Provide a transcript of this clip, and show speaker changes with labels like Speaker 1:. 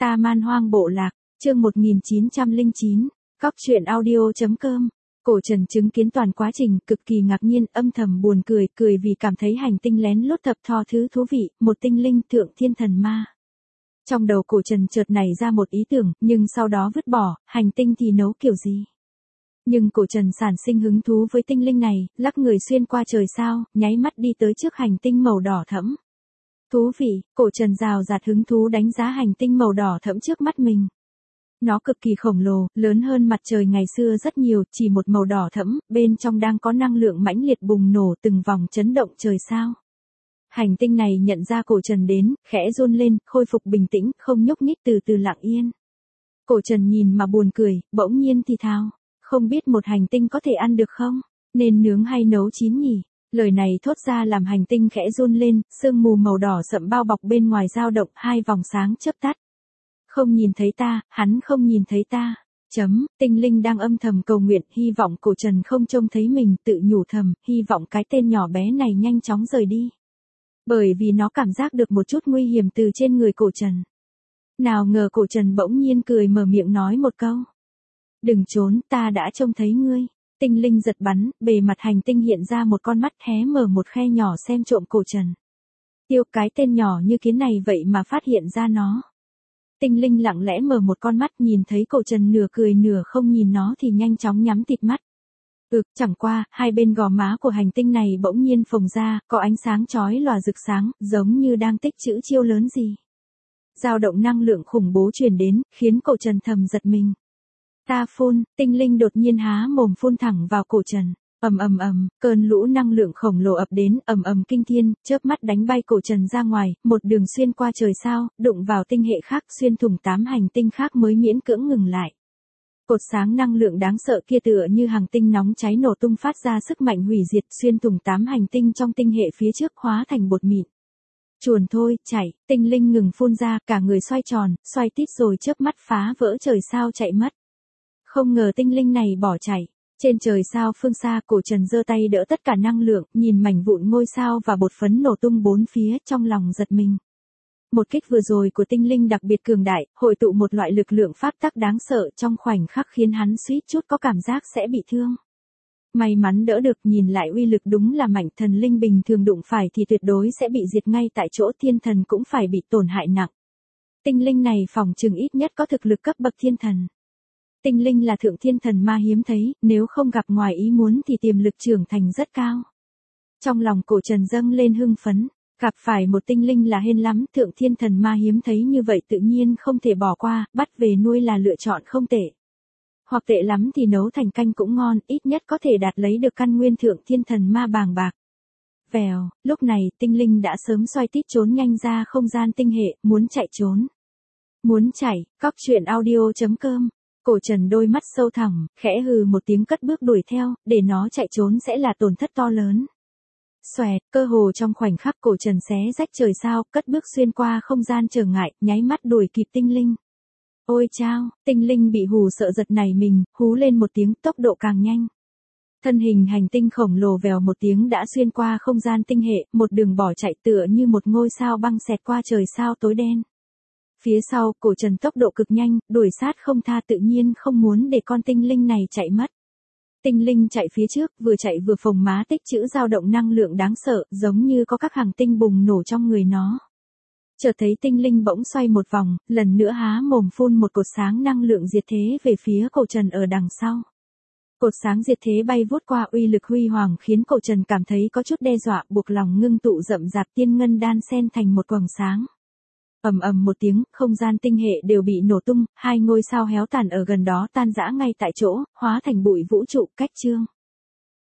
Speaker 1: Ta Man Hoang Bộ Lạc, chương 1909, Cóc truyện audio.com. Cổ Trần chứng kiến toàn quá trình, cực kỳ ngạc nhiên, âm thầm buồn cười, cười vì cảm thấy hành tinh lén lút thập thò thứ thú vị, một tinh linh thượng thiên thần ma. Trong đầu Cổ Trần chợt nảy ra một ý tưởng, nhưng sau đó vứt bỏ, hành tinh thì nấu kiểu gì? Nhưng Cổ Trần sản sinh hứng thú với tinh linh này, lắc người xuyên qua trời sao, nháy mắt đi tới trước hành tinh màu đỏ thẫm. Thú vị, Cổ Trần rào rạt hứng thú đánh giá hành tinh màu đỏ thẫm trước mắt mình. Nó cực kỳ khổng lồ, lớn hơn mặt trời ngày xưa rất nhiều, chỉ một màu đỏ thẫm, bên trong đang có năng lượng mãnh liệt bùng nổ từng vòng chấn động trời sao. Hành tinh này nhận ra Cổ Trần đến, khẽ run lên, khôi phục bình tĩnh, không nhúc nhích, từ từ lặng yên. Cổ Trần nhìn mà buồn cười, bỗng nhiên thì thào, không biết một hành tinh có thể ăn được không? Nên nướng hay nấu chín nhỉ? Lời này thốt ra làm hành tinh khẽ run lên, sương mù màu đỏ sậm bao bọc bên ngoài dao động, hai vòng sáng chớp tắt. Không nhìn thấy ta, hắn không nhìn thấy ta. Tinh linh đang âm thầm cầu nguyện, hy vọng Cổ Trần không trông thấy mình, tự nhủ thầm, hy vọng cái tên nhỏ bé này nhanh chóng rời đi. Bởi vì nó cảm giác được một chút nguy hiểm từ trên người Cổ Trần. Nào ngờ Cổ Trần bỗng nhiên cười mở miệng nói một câu. Đừng trốn, ta đã trông thấy ngươi. Tinh linh giật bắn, bề mặt hành tinh hiện ra một con mắt hé mở một khe nhỏ xem trộm Cổ Trần. Tiêu, cái tên nhỏ như kiến này vậy mà phát hiện ra nó. Tinh linh lặng lẽ mở một con mắt, nhìn thấy Cổ Trần nửa cười nửa không nhìn nó thì nhanh chóng nhắm tịt mắt. Chẳng qua, hai bên gò má của hành tinh này bỗng nhiên phồng ra, có ánh sáng chói lòa rực sáng, giống như đang tích trữ chiêu lớn gì. Dao động năng lượng khủng bố truyền đến, khiến Cổ Trần thầm giật mình. Ta phun, tinh linh đột nhiên há mồm phun thẳng vào Cổ Trần. Cơn lũ năng lượng khổng lồ ập đến, kinh thiên, chớp mắt đánh bay Cổ Trần ra ngoài, một đường xuyên qua trời sao, đụng vào tinh hệ khác, xuyên thủng 8 hành tinh khác mới miễn cưỡng ngừng lại. Cột sáng năng lượng đáng sợ kia tựa như hàng tinh nóng cháy nổ tung phát ra sức mạnh hủy diệt, xuyên thủng 8 hành tinh trong tinh hệ phía trước, hóa thành bột mịn. Chuồn thôi, chạy, tinh linh ngừng phun ra, cả người xoay tròn, xoay tít rồi chớp mắt phá vỡ trời sao chạy mất. Không ngờ tinh linh này bỏ chạy. Trên trời sao phương xa, Cổ Trần giơ tay đỡ tất cả năng lượng, nhìn mảnh vụn ngôi sao và bột phấn nổ tung bốn phía, trong lòng giật mình. Một kích vừa rồi của tinh linh đặc biệt cường đại, hội tụ một loại lực lượng pháp tắc đáng sợ, trong khoảnh khắc khiến hắn suýt chút có cảm giác sẽ bị thương. May mắn đỡ được, nhìn lại uy lực đúng là mạnh thần linh bình thường đụng phải thì tuyệt đối sẽ bị diệt ngay tại chỗ, thiên thần cũng phải bị tổn hại nặng. Tinh linh này phỏng chừng ít nhất có thực lực cấp bậc thiên thần. Tinh linh là thượng thiên thần ma hiếm thấy, nếu không gặp ngoài ý muốn thì tiềm lực trưởng thành rất cao. Trong lòng Cổ Trần dâng lên hưng phấn, gặp phải một tinh linh là hên lắm, thượng thiên thần ma hiếm thấy như vậy tự nhiên không thể bỏ qua, bắt về nuôi là lựa chọn không tệ. Hoặc tệ lắm thì nấu thành canh cũng ngon, ít nhất có thể đạt lấy được căn nguyên thượng thiên thần ma bàng bạc. Vèo, lúc này tinh linh đã sớm xoay tít trốn nhanh ra không gian tinh hệ, muốn chạy trốn. Muốn chạy, Cóc truyện audio.com. Cổ Trần đôi mắt sâu thẳm, khẽ hừ một tiếng cất bước đuổi theo, để nó chạy trốn sẽ là tổn thất to lớn. Xoẹt, cơ hồ trong khoảnh khắc Cổ Trần xé rách trời sao, cất bước xuyên qua không gian trở ngại, nháy mắt đuổi kịp tinh linh. Ôi chao, tinh linh bị hù sợ giật nảy mình, hú lên một tiếng, tốc độ càng nhanh. Thân hình hành tinh khổng lồ vèo một tiếng đã xuyên qua không gian tinh hệ, một đường bỏ chạy tựa như một ngôi sao băng xẹt qua trời sao tối đen. Phía sau, Cổ Trần tốc độ cực nhanh, đuổi sát không tha, tự nhiên không muốn để con tinh linh này chạy mất. Tinh linh chạy phía trước, vừa chạy vừa phồng má tích trữ dao động năng lượng đáng sợ, giống như có các hàng tinh bùng nổ trong người nó. Chợt thấy tinh linh bỗng xoay một vòng, lần nữa há mồm phun một cột sáng năng lượng diệt thế về phía Cổ Trần ở đằng sau. Cột sáng diệt thế bay vút qua, uy lực huy hoàng khiến Cổ Trần cảm thấy có chút đe dọa, buộc lòng ngưng tụ rậm rạp tiên ngân đan xen thành một quầng sáng. Một tiếng, không gian tinh hệ đều bị nổ tung, hai ngôi sao héo tàn ở gần đó tan rã ngay tại chỗ, hóa thành bụi vũ trụ, cách chương.